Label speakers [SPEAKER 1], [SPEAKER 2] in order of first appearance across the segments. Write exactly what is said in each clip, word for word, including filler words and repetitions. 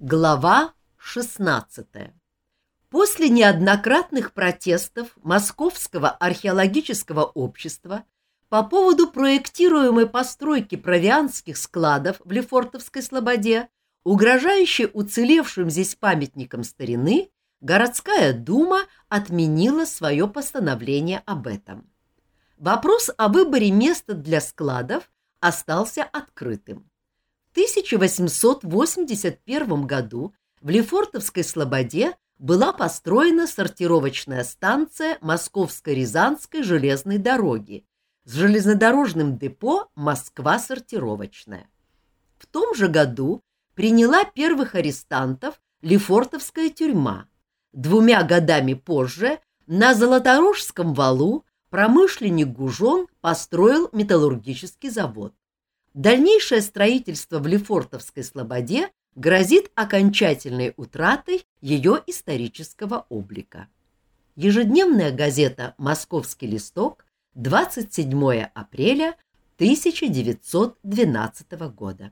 [SPEAKER 1] Глава шестнадцатая. После неоднократных протестов Московского археологического общества по поводу проектируемой постройки провианских складов в Лефортовской слободе, угрожающей уцелевшим здесь памятникам старины, городская дума отменила свое постановление об этом. Вопрос о выборе места для складов остался открытым. В тысяча восемьсот восемьдесят первом году в Лефортовской слободе была построена сортировочная станция Московско-Рязанской железной дороги с железнодорожным депо «Москва-сортировочная». В том же году приняла первых арестантов Лефортовская тюрьма. Двумя годами позже на Золоторожском валу промышленник Гужон построил металлургический завод. Дальнейшее строительство в Лефортовской слободе грозит окончательной утратой ее исторического облика. Ежедневная газета «Московский листок», двадцать седьмое апреля тысяча девятьсот двенадцатого года.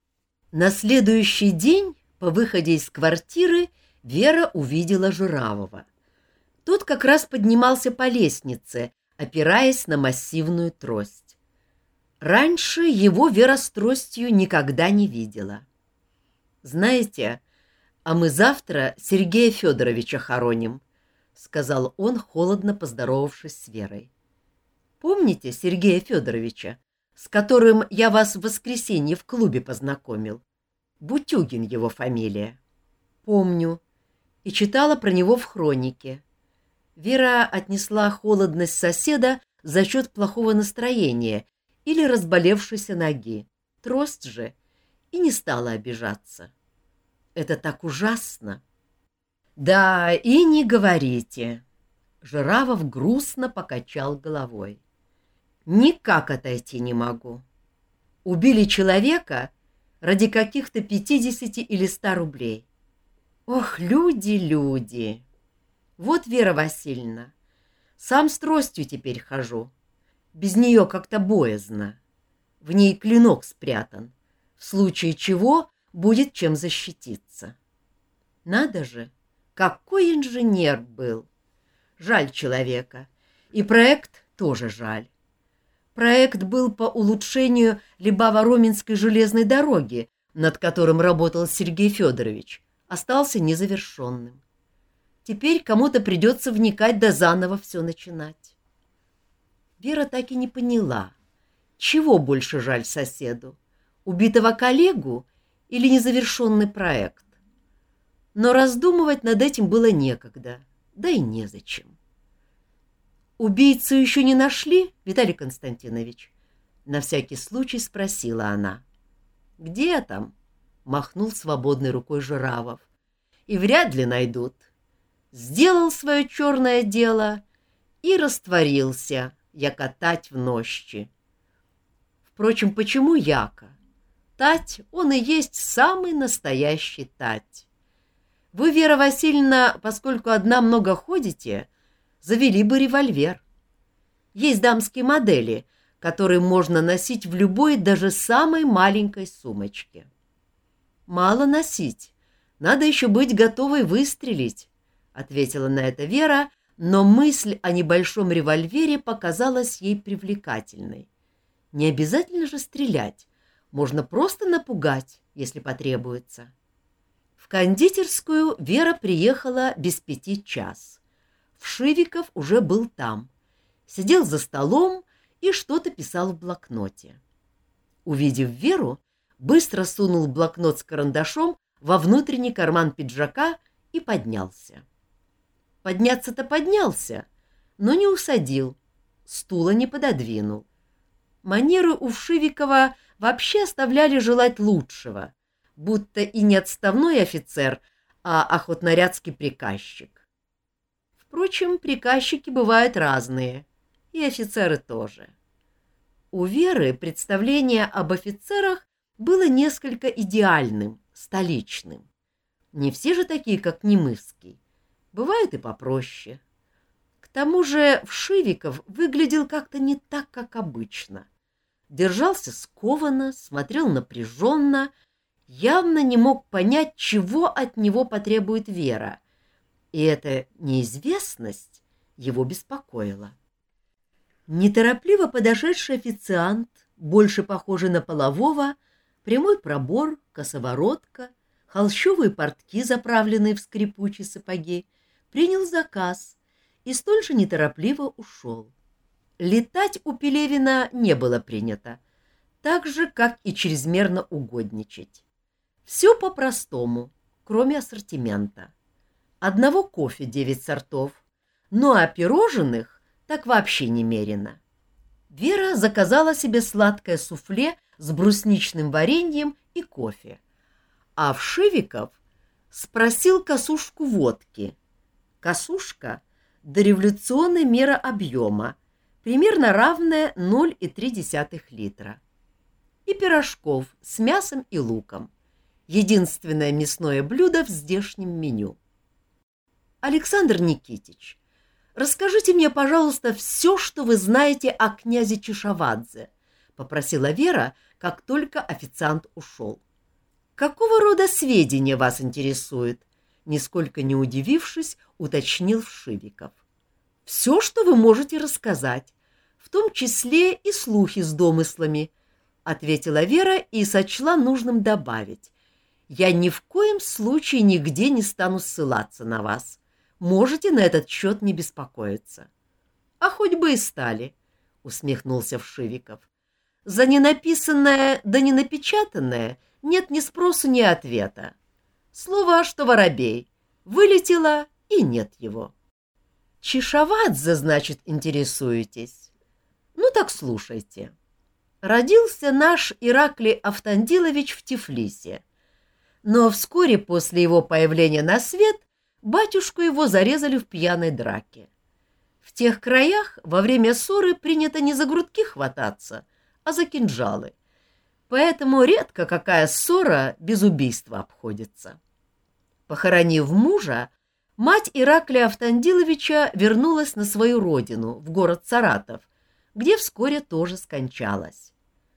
[SPEAKER 1] На следующий день по выходе из квартиры Вера увидела Жиравова. Тот как раз поднимался по лестнице, опираясь на массивную трость. Раньше его Вера с тростью никогда не видела. «Знаете, а мы завтра Сергея Федоровича хороним», — сказал он, холодно поздоровавшись с Верой. «Помните Сергея Федоровича, с которым я вас в воскресенье в клубе познакомил? Бутюгин его фамилия». «Помню. И читала про него в хронике». Вера отнесла холодность соседа за счет плохого настроения или разболевшейся ноги. Трость же и не стала обижаться. Это так ужасно. Да, и не говорите. Жиравов грустно покачал головой. Никак отойти не могу. Убили человека ради каких-то пятидесяти или ста рублей. Ох, люди, люди. Вот Вера Васильевна, сам с тростью теперь хожу. Без нее как-то боязно. В ней клинок спрятан, в случае чего будет чем защититься. Надо же, какой инженер был! Жаль человека, и проект тоже жаль. Проект был по улучшению Либаво-Роменской железной дороги, над которым работал Сергей Федорович, остался незавершенным. Теперь кому-то придется вникать да заново все начинать. Вера так и не поняла, чего больше жаль соседу, убитого коллегу или незавершенный проект. Но раздумывать над этим было некогда, да и незачем. «Убийцу еще не нашли, Виталий Константинович?» На всякий случай спросила она. «Где там?» — махнул свободной рукой Жиравов. «И вряд ли найдут. Сделал свое черное дело и растворился, яко тать в нощи. Впрочем, почему яко? Тать, он и есть самый настоящий тать. Вы, Вера Васильевна, поскольку одна много ходите, завели бы револьвер. Есть дамские модели, которые можно носить в любой, даже самой маленькой сумочке. Мало носить, надо еще быть готовой выстрелить, — ответила на это Вера, но мысль о небольшом револьвере показалась ей привлекательной. Не обязательно же стрелять, можно просто напугать, если потребуется. В кондитерскую Вера приехала без пяти час. Вшивиков уже был там, сидел за столом и что-то писал в блокноте. Увидев Веру, быстро сунул блокнот с карандашом во внутренний карман пиджака и поднялся. Подняться-то поднялся, но не усадил, стула не пододвинул. Манеры у Вшивикова вообще оставляли желать лучшего, будто и не отставной офицер, а охотнорядский приказчик. Впрочем, приказчики бывают разные, и офицеры тоже. У Веры представление об офицерах было несколько идеальным, столичным. Не все же такие, как Немыский. Бывает и попроще. К тому же Вшивиков выглядел как-то не так, как обычно. Держался скованно, смотрел напряженно явно не мог понять, чего от него потребует Вера, и эта неизвестность его беспокоила. Неторопливо подошедший официант, больше похожий на полового, прямой пробор, косоворотка, холщовые портки, заправленные в скрипучие сапоги, принял заказ и столь же неторопливо ушел. Летать у Пелевина не было принято, так же, как и чрезмерно угодничать. Все по-простому, кроме ассортимента. Одного кофе девять сортов, ну а пирожных так вообще немерено. Вера заказала себе сладкое суфле с брусничным вареньем и кофе, а Вшивиков спросил косушку водки. Косушка — дореволюционная мера объема, примерно равная ноль целых три десятых литра. И пирожков с мясом и луком. Единственное мясное блюдо в здешнем меню. Александр Никитич, расскажите мне, пожалуйста, все, что вы знаете о князе Чешавадзе, попросила Вера, как только официант ушел. Какого рода сведения вас интересуют? Нисколько не удивившись, уточнил Вшивиков. Все, что вы можете рассказать, в том числе и слухи с домыслами, ответила Вера и сочла нужным добавить. Я ни в коем случае нигде не стану ссылаться на вас. Можете на этот счет не беспокоиться. — А хоть бы и стали, — усмехнулся Вшивиков. — За ненаписанное да ненапечатанное нет ни спросу, ни ответа. Слово, что воробей, вылетело, и нет его. — Чешавадзе, значит, интересуетесь? Ну так слушайте. Родился наш Ираклий Автандилович в Тифлисе, но вскоре после его появления на свет батюшку его зарезали в пьяной драке. В тех краях во время ссоры принято не за грудки хвататься, а за кинжалы. Поэтому редко какая ссора без убийства обходится. Похоронив мужа, мать Ираклия Автандиловича вернулась на свою родину, в город Саратов, где вскоре тоже скончалась.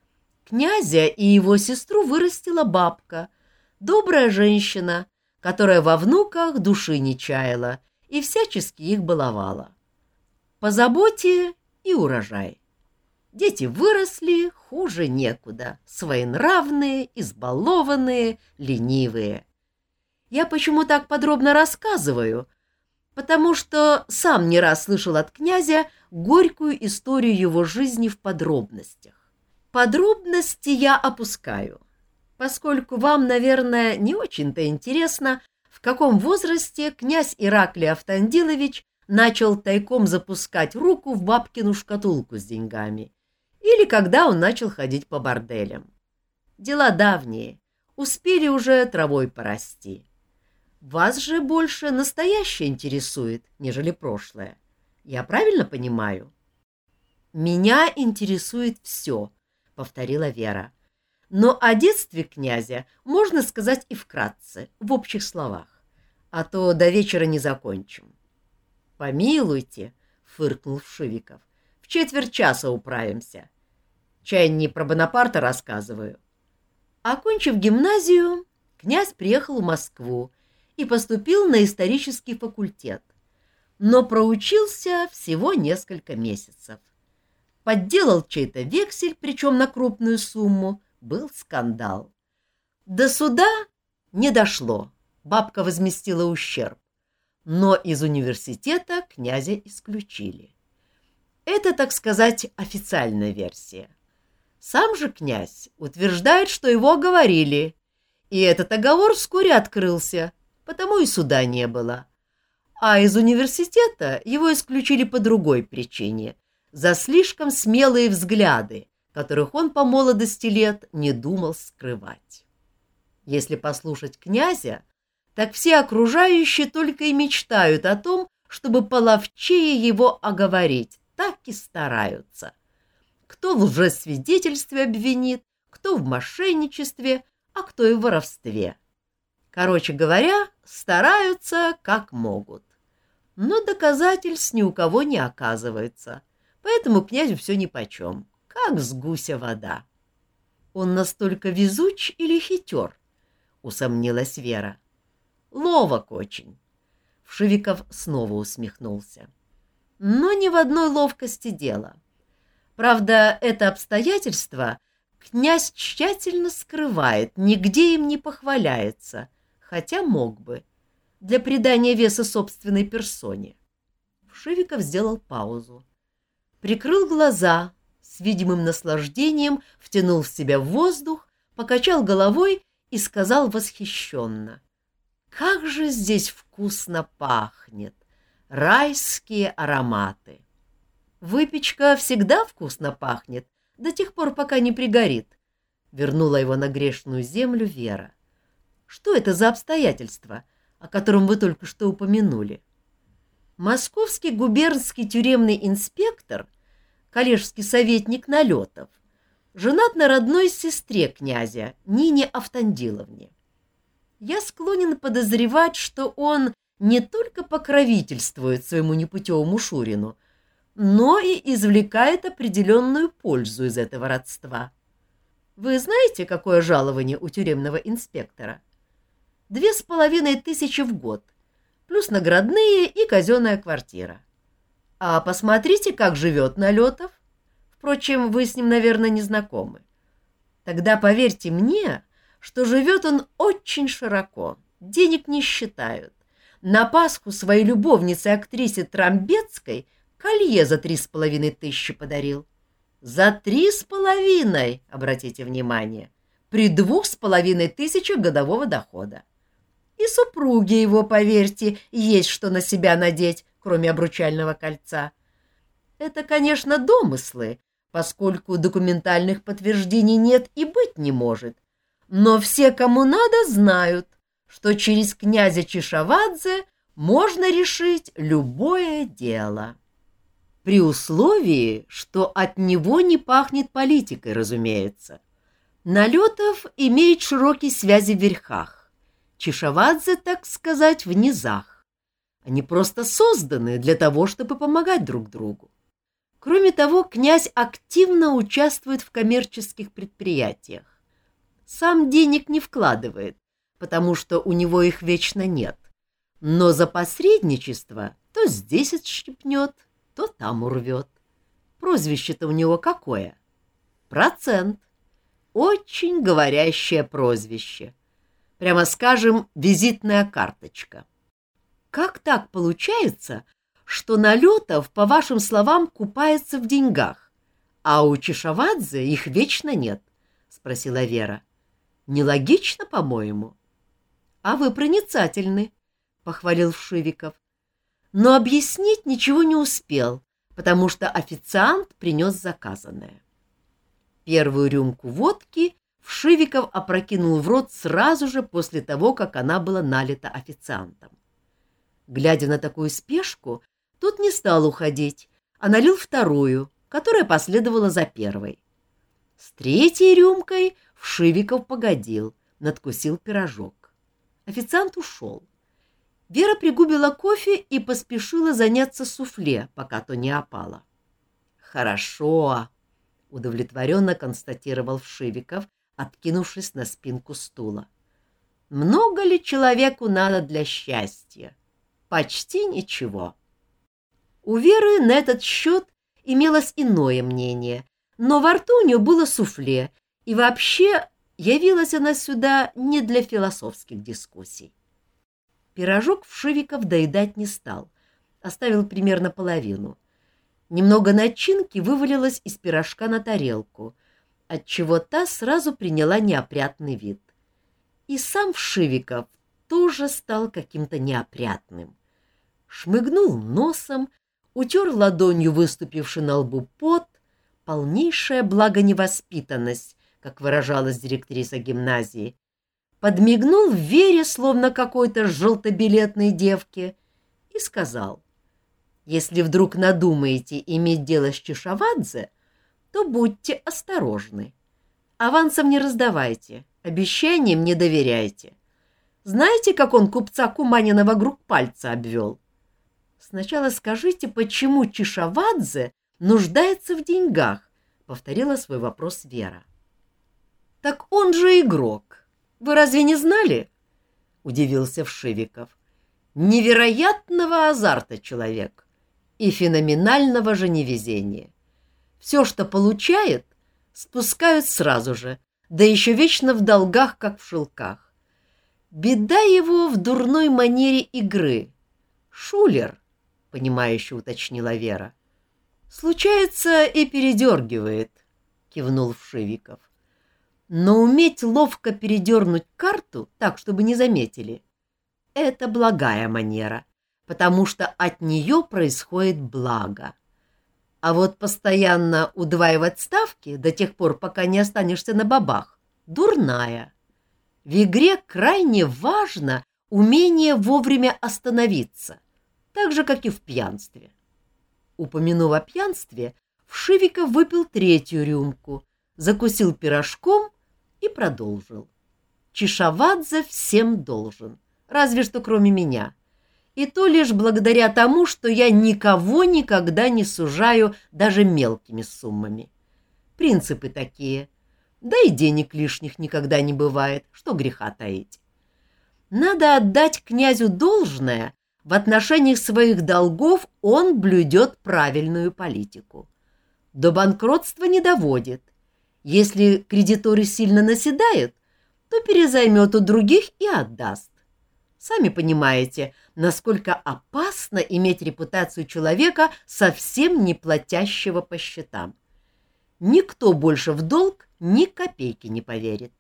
[SPEAKER 1] Князя и его сестру вырастила бабка, добрая женщина, которая во внуках души не чаяла и всячески их баловала. По заботе и урожай. Дети выросли, хуже некуда, своенравные, избалованные, ленивые. Я почему так подробно рассказываю? Потому что сам не раз слышал от князя горькую историю его жизни в подробностях. Подробности я опускаю, поскольку вам, наверное, не очень-то интересно, в каком возрасте князь Ираклий Автандилович начал тайком запускать руку в бабкину шкатулку с деньгами, или когда он начал ходить по борделям. Дела давние, успели уже травой порасти. Вас же больше настоящее интересует, нежели прошлое. Я правильно понимаю? — Меня интересует все, — повторила Вера. Но о детстве князя можно сказать и вкратце, в общих словах, а то до вечера не закончим. — Помилуйте, — фыркнул Вшивиков, — в четверть часа управимся. Чай не про Бонапарта рассказываю. Окончив гимназию, князь приехал в Москву и поступил на исторический факультет, но проучился всего несколько месяцев. Подделал чей-то вексель, причем на крупную сумму, был скандал. До суда не дошло, бабка возместила ущерб, но из университета князя исключили. Это, так сказать, официальная версия. Сам же князь утверждает, что его оговорили, и этот оговор вскоре открылся, потому и суда не было. А из университета его исключили по другой причине, за слишком смелые взгляды, которых он по молодости лет не думал скрывать. Если послушать князя, так все окружающие только и мечтают о том, чтобы половчее его оговорить, так и стараются. Кто в лжесвидетельстве обвинит, кто в мошенничестве, а кто и в воровстве. Короче говоря, стараются как могут. Но доказательств ни у кого не оказывается, поэтому князю все нипочем, как с гуся вода. Он настолько везуч или хитер? — усомнилась Вера. Ловок очень. Вшивиков снова усмехнулся. Но не в одной ловкости дело. Правда, это обстоятельство князь тщательно скрывает, нигде им не похваляется, хотя мог бы, для придания веса собственной персоне. Вшивиков сделал паузу, прикрыл глаза, с видимым наслаждением втянул в себя воздух, покачал головой и сказал восхищенно: «Как же здесь вкусно пахнет! Райские ароматы!» «Выпечка всегда вкусно пахнет, до тех пор, пока не пригорит», — вернула его на грешную землю Вера. «Что это за обстоятельства, о котором вы только что упомянули?» Московский губернский тюремный инспектор, коллежский советник Налетов, женат на родной сестре князя, Нине Автандиловне. Я склонен подозревать, что он не только покровительствует своему непутевому Шурину, но и извлекает определенную пользу из этого родства. Вы знаете, какое жалование у тюремного инспектора? Две с половиной тысячи в год, плюс наградные и казенная квартира. А посмотрите, как живет Налетов. Впрочем, вы с ним, наверное, не знакомы. Тогда поверьте мне, что живет он очень широко, денег не считают. На Пасху своей любовнице-актрисе Трамбецкой колье за три с половиной тысячи подарил. За три с половиной, обратите внимание, при двух с половиной тысячах годового дохода. И супруге его, поверьте, есть что на себя надеть, кроме обручального кольца. Это, конечно, домыслы, поскольку документальных подтверждений нет и быть не может. Но все, кому надо, знают, что через князя Чишавадзе можно решить любое дело. При условии, что от него не пахнет политикой, разумеется. Налетов имеет широкие связи в верхах, Чишавадзе, так сказать, в низах. Они просто созданы для того, чтобы помогать друг другу. Кроме того, князь активно участвует в коммерческих предприятиях. Сам денег не вкладывает, потому что у него их вечно нет. Но за посредничество то здесь отщипнет, то там урвет. Прозвище-то у него какое? Процент. Очень говорящее прозвище. Прямо скажем, визитная карточка. Как так получается, что Налетов, по вашим словам, купается в деньгах, а у Чишавадзе их вечно нет? — спросила Вера. — Нелогично, по-моему. — А вы проницательны, — похвалил Вшивиков. Но объяснить ничего не успел, потому что официант принес заказанное. Первую рюмку водки Вшивиков опрокинул в рот сразу же после того, как она была налита официантом. Глядя на такую спешку, тот не стал уходить, а налил вторую, которая последовала за первой. С третьей рюмкой Вшивиков погодил, надкусил пирожок. Официант ушел. Вера пригубила кофе и поспешила заняться суфле, пока то не опало. «Хорошо», — удовлетворенно констатировал Вшивиков, откинувшись на спинку стула. «Много ли человеку надо для счастья? Почти ничего». У Веры на этот счет имелось иное мнение, но во рту у нее было суфле, и вообще явилась она сюда не для философских дискуссий. Пирожок Вшивиков доедать не стал, оставил примерно половину. Немного начинки вывалилось из пирожка на тарелку, отчего та сразу приняла неопрятный вид. И сам Вшивиков тоже стал каким-то неопрятным. Шмыгнул носом, утер ладонью выступивший на лбу пот, полнейшая благоневоспитанность, как выражалась директриса гимназии, подмигнул Вере, словно какой-то желтобилетной девке, и сказал: «Если вдруг надумаете иметь дело с Чишавадзе, то будьте осторожны. Авансом не раздавайте, обещаниям не доверяйте. Знаете, как он купца Куманина вокруг пальца обвел? Сначала скажите, почему Чишавадзе нуждается в деньгах?» — повторила свой вопрос Вера. «Так он же игрок. Вы разве не знали? — удивился Вшивиков. Невероятного азарта человек и феноменального же невезения. Все, что получает, спускают сразу же, да еще вечно в долгах, как в шелках. Беда его в дурной манере игры. Шулер, — понимающе уточнила Вера. Случается и передергивает, — кивнул Вшивиков. Но уметь ловко передернуть карту так, чтобы не заметили, — это благая манера, потому что от нее происходит благо. А вот постоянно удваивать ставки до тех пор, пока не останешься на бабах, — дурная. В игре крайне важно умение вовремя остановиться, так же, как и в пьянстве. Упомянув о пьянстве, Вшивиков выпил третью рюмку, закусил пирожком и продолжил. Чишавадзе всем должен, разве что кроме меня. И то лишь благодаря тому, что я никого никогда не сужаю даже мелкими суммами. Принципы такие. Да и денег лишних никогда не бывает, что греха таить. Надо отдать князю должное, в отношениях своих долгов он блюдет правильную политику. До банкротства не доводит. Если кредиторы сильно наседают, то перезаймет у других и отдаст. Сами понимаете, насколько опасно иметь репутацию человека, совсем не платящего по счетам. Никто больше в долг ни копейки не поверит.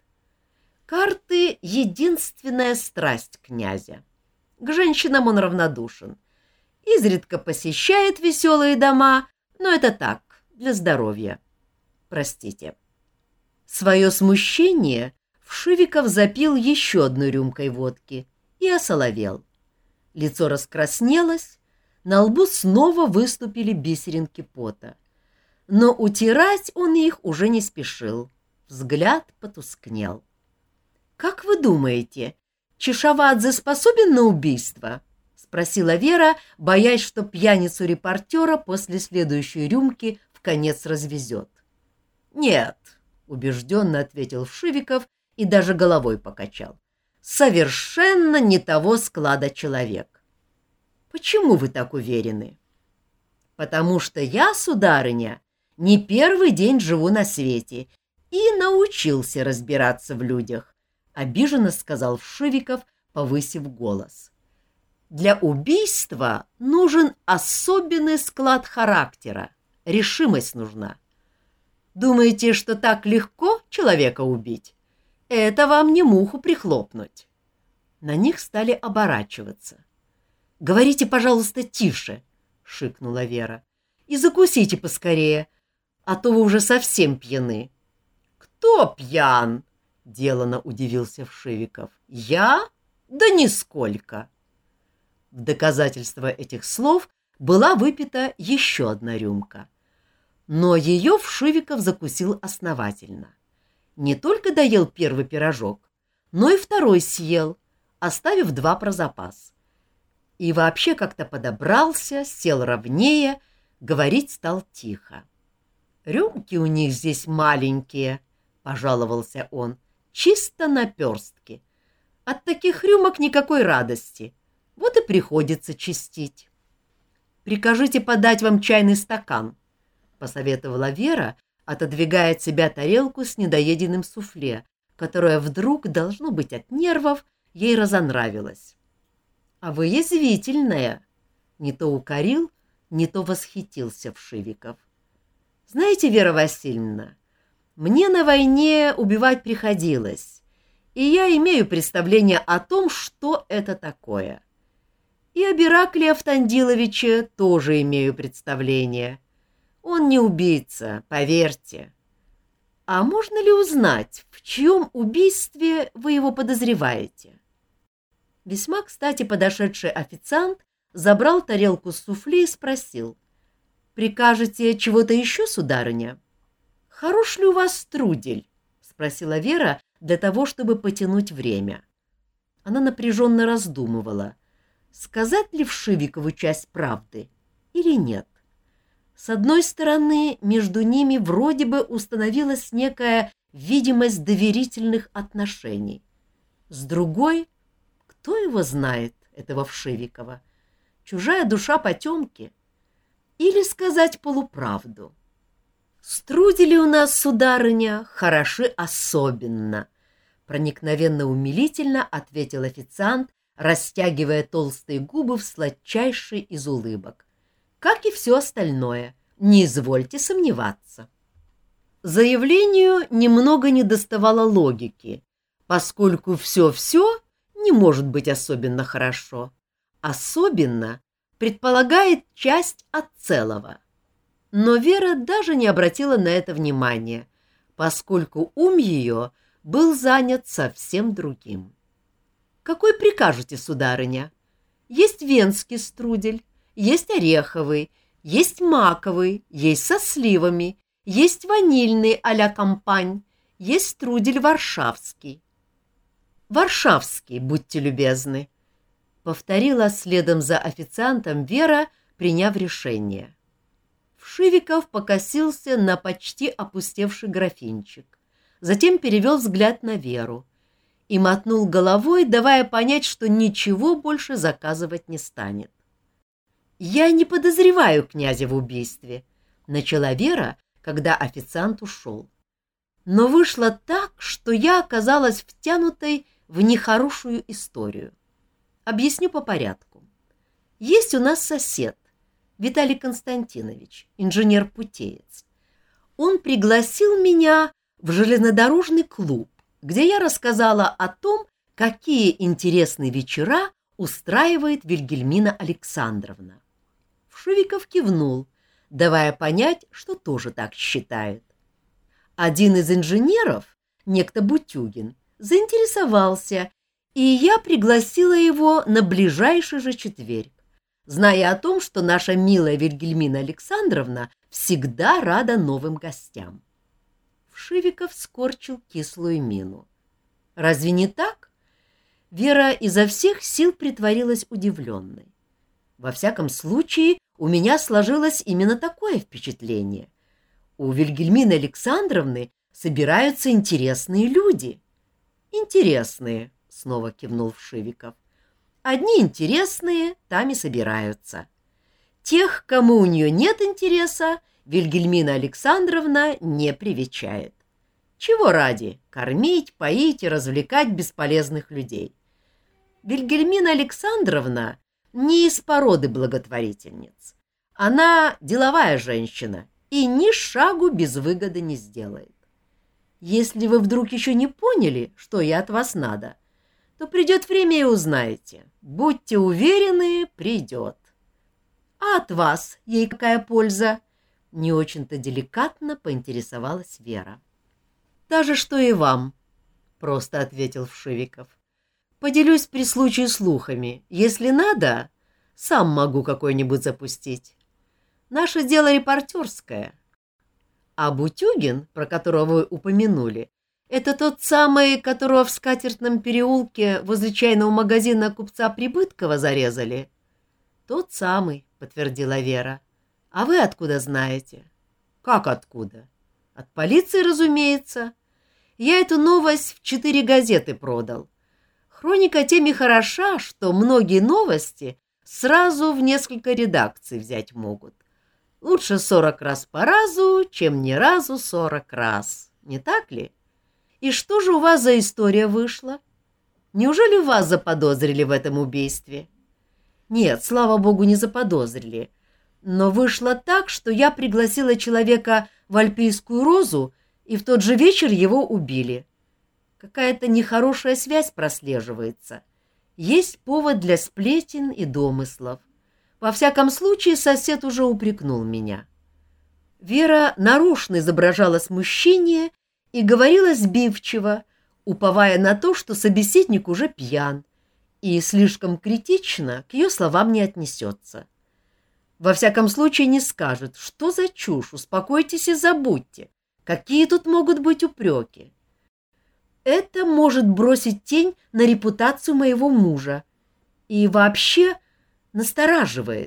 [SPEAKER 1] Карты — единственная страсть князя. К женщинам он равнодушен. Изредка посещает веселые дома, но это так, для здоровья. Простите. Свое смущение Вшивиков запил еще одной рюмкой водки и осоловел. Лицо раскраснелось, на лбу снова выступили бисеринки пота. Но утирать он их уже не спешил. Взгляд потускнел. — Как вы думаете, Чишавадзе способен на убийство? — спросила Вера, боясь, что пьяницу-репортера после следующей рюмки вконец развезет. — Нет, — убежденно ответил Вшивиков и даже головой покачал. — Совершенно не того склада человек. — Почему вы так уверены? — Потому что я, сударыня, не первый день живу на свете и научился разбираться в людях, — обиженно сказал Вшивиков, повысив голос. Для убийства нужен особенный склад характера, решимость нужна. Думаете, что так легко человека убить? Это вам не муху прихлопнуть. На них стали оборачиваться. — Говорите, пожалуйста, тише, — шикнула Вера, — и закусите поскорее, а то вы уже совсем пьяны. — Кто пьян? — делано удивился Вшивиков. — Я? Да нисколько. В доказательство этих слов была выпита еще одна рюмка. Но ее Вшивиков закусил основательно. Не только доел первый пирожок, но и второй съел, оставив два про запас. И вообще как-то подобрался, сел ровнее, говорить стал тихо. — Рюмки у них здесь маленькие, — пожаловался он, — чисто наперстки. От таких рюмок никакой радости, вот и приходится чистить. — Прикажите подать вам чайный стакан, — посоветовала Вера, отодвигая от себя тарелку с недоеденным суфле, которое вдруг, должно быть от нервов, ей разонравилось. — А вы язвительная! — не то укорил, не то восхитился Вшивиков. — Знаете, Вера Васильевна, мне на войне убивать приходилось, и я имею представление о том, что это такое. И о Беракле Автандиловиче тоже имею представление. Он не убийца, поверьте. А можно ли узнать, в чьем убийстве вы его подозреваете? Весьма кстати подошедший официант забрал тарелку с суфле и спросил. — Прикажете чего-то еще, сударыня? — Хорош ли у вас струдель? — спросила Вера для того, чтобы потянуть время. Она напряженно раздумывала, сказать ли Вшивикову часть правды или нет. С одной стороны, между ними вроде бы установилась некая видимость доверительных отношений. С другой, кто его знает, этого Вшивикова? Чужая душа потемки. Или сказать полуправду. Струдили у нас, сударыня, хороши особенно, проникновенно умилительно ответил официант, растягивая толстые губы в сладчайший из улыбок. Как и все остальное, не извольте сомневаться. Заявлению немного недоставало логики, поскольку все-все не может быть особенно хорошо. Особенно предполагает часть от целого. Но Вера даже не обратила на это внимания, поскольку ум ее был занят совсем другим. «Какой прикажете, сударыня? Есть венский струдель, есть ореховый, есть маковый, есть со сливами, есть ванильный а-ля кампань, есть струдель варшавский». «Варшавский, будьте любезны», — повторила следом за официантом Вера, приняв решение. Вшивиков покосился на почти опустевший графинчик, затем перевел взгляд на Веру и мотнул головой, давая понять, что ничего больше заказывать не станет. «Я не подозреваю князя в убийстве», — начала Вера, когда официант ушел. «Но вышло так, что я оказалась втянутой в нехорошую историю. Объясню по порядку. Есть у нас сосед, Виталий Константинович, инженер-путеец. Он пригласил меня в железнодорожный клуб, где я рассказала о том, какие интересные вечера устраивает Вильгельмина Александровна. Вшивиков кивнул, давая понять, что тоже так считает. Один из инженеров, некто Бутюгин, заинтересовался, и я пригласила его на ближайший же четверг, зная о том, что наша милая Вильгельмина Александровна всегда рада новым гостям. Вшивиков скорчил кислую мину. «Разве не так?» Вера изо всех сил притворилась удивленной. Во всяком случае, у меня сложилось именно такое впечатление. У Вильгельмины Александровны собираются интересные люди. «Интересные», — снова кивнул Вшивиков. «Одни интересные, там и собираются. Тех, кому у нее нет интереса, Вильгельмина Александровна не привечает. Чего ради кормить, поить и развлекать бесполезных людей? Вильгельмина Александровна не из породы благотворительниц. Она деловая женщина и ни шагу без выгоды не сделает. Если вы вдруг еще не поняли, что ей от вас надо, то придет время и узнаете. Будьте уверены, придет. А от вас ей какая польза?» Не очень-то деликатно поинтересовалась Вера. «Та же, что и вам», — просто ответил Вшивиков. «Поделюсь при случае слухами. Если надо, сам могу какой-нибудь запустить. Наше дело репортерское. А Бутюгин, про которого вы упомянули, это тот самый, которого в Скатертном переулке возле чайного магазина купца Прибыткова зарезали?» «Тот самый», — подтвердила Вера. «А вы откуда знаете?» «Как откуда?» «От полиции, разумеется. Я эту новость в четыре газеты продал. Хроника тем и хороша, что многие новости сразу в несколько редакций взять могут. Лучше сорок раз по разу, чем ни разу сорок раз. Не так ли? И что же у вас за история вышла? Неужели вас заподозрили в этом убийстве?» «Нет, слава богу, не заподозрили. Но вышло так, что я пригласила человека в Альпийскую розу, и в тот же вечер его убили. Какая-то нехорошая связь прослеживается. Есть повод для сплетен и домыслов. Во всяком случае, сосед уже упрекнул меня». Вера нарочно изображала смущение и говорила сбивчиво, уповая на то, что собеседник уже пьян, и слишком критично к ее словам не отнесется. Во всяком случае не скажет, что за чушь, успокойтесь и забудьте, какие тут могут быть упреки. Это может бросить тень на репутацию моего мужа и вообще настораживает.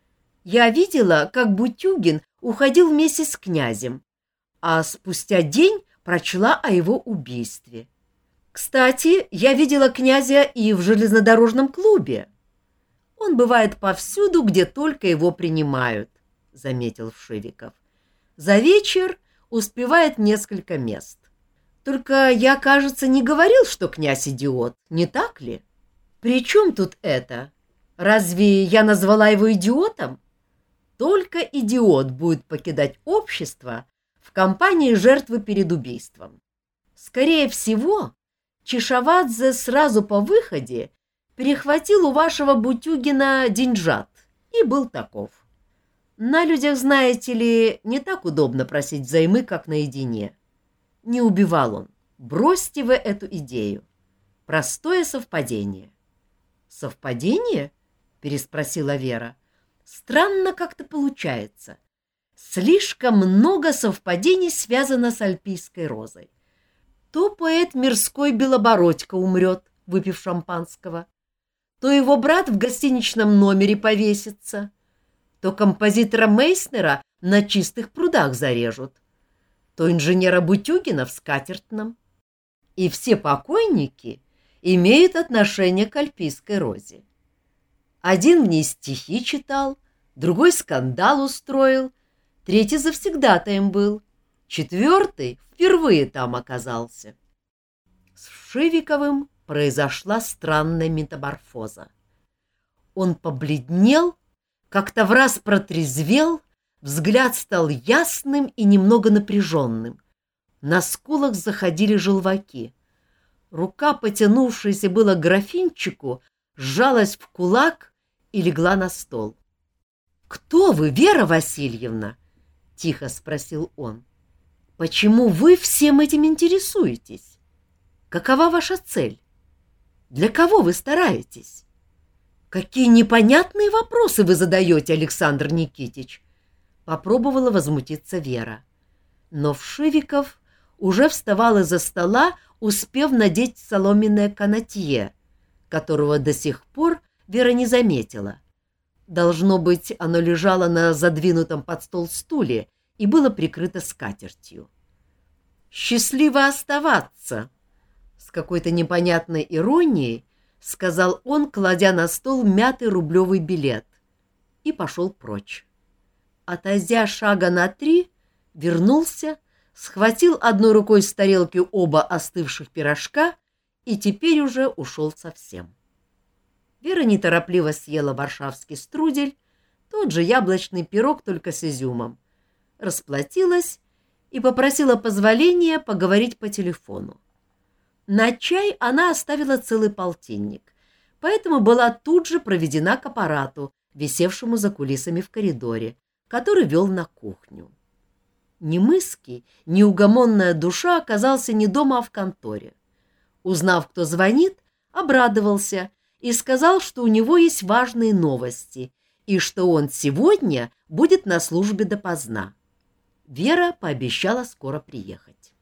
[SPEAKER 1] Я видела, как Бутюгин уходил вместе с князем, а спустя день прочла о его убийстве. Кстати, я видела князя и в железнодорожном клубе. Он бывает повсюду, где только его принимают, — заметил Вшивиков. За вечер успевает несколько мест. Только я, кажется, не говорил, что князь идиот, не так ли? При чем тут это? Разве я назвала его идиотом? Только идиот будет покидать общество в компании жертвы перед убийством. Скорее всего, Чишавадзе сразу по выходе перехватил у вашего Бутюгина деньжат и был таков. На людях, знаете ли, не так удобно просить взаймы, как наедине. Не убивал он. Бросьте вы эту идею. Простое совпадение. Совпадение? Переспросила Вера. Странно как-то получается. Слишком много совпадений связано с альпийской розой. То поэт мирской Белобородько умрет, выпив шампанского, то его брат в гостиничном номере повесится, то композитора Мейснера на чистых прудах зарежут, то инженера Бутюгина в скатертном. И все покойники имеют отношение к альпийской розе. Один в ней стихи читал, другой скандал устроил, третий завсегдатаем был, четвертый впервые там оказался. С Вшивиковым произошла странная метаморфоза. Он побледнел, как-то враз протрезвел, взгляд стал ясным и немного напряженным. На скулах заходили желваки. Рука, потянувшаяся было к графинчику, сжалась в кулак и легла на стол. — Кто вы, Вера Васильевна? — тихо спросил он. — Почему вы всем этим интересуетесь? Какова ваша цель? Для кого вы стараетесь? Какие непонятные вопросы вы задаете, Александр Никитич? Попробовала возмутиться Вера. Но Вшивиков уже вставал из-за стола, успев надеть соломенное канатье, которого до сих пор Вера не заметила. Должно быть, оно лежало на задвинутом под стол стуле и было прикрыто скатертью. «Счастливо оставаться!» С какой-то непонятной иронией сказал он, кладя на стол мятый рублевый билет, и пошел прочь. Отойдя шага на три, вернулся, схватил одной рукой с тарелки оба остывших пирожка и теперь уже ушел совсем. Вера неторопливо съела варшавский струдель, тот же яблочный пирог, только с изюмом, расплатилась и попросила позволения поговорить по телефону. На чай она оставила целый полтинник, поэтому была тут же проведена к аппарату, висевшему за кулисами в коридоре, который вел на кухню. Немыский, неугомонная душа оказался не дома, а в конторе. Узнав, кто звонит, обрадовался и сказал, что у него есть важные новости и что он сегодня будет на службе допоздна. Вера пообещала скоро приехать.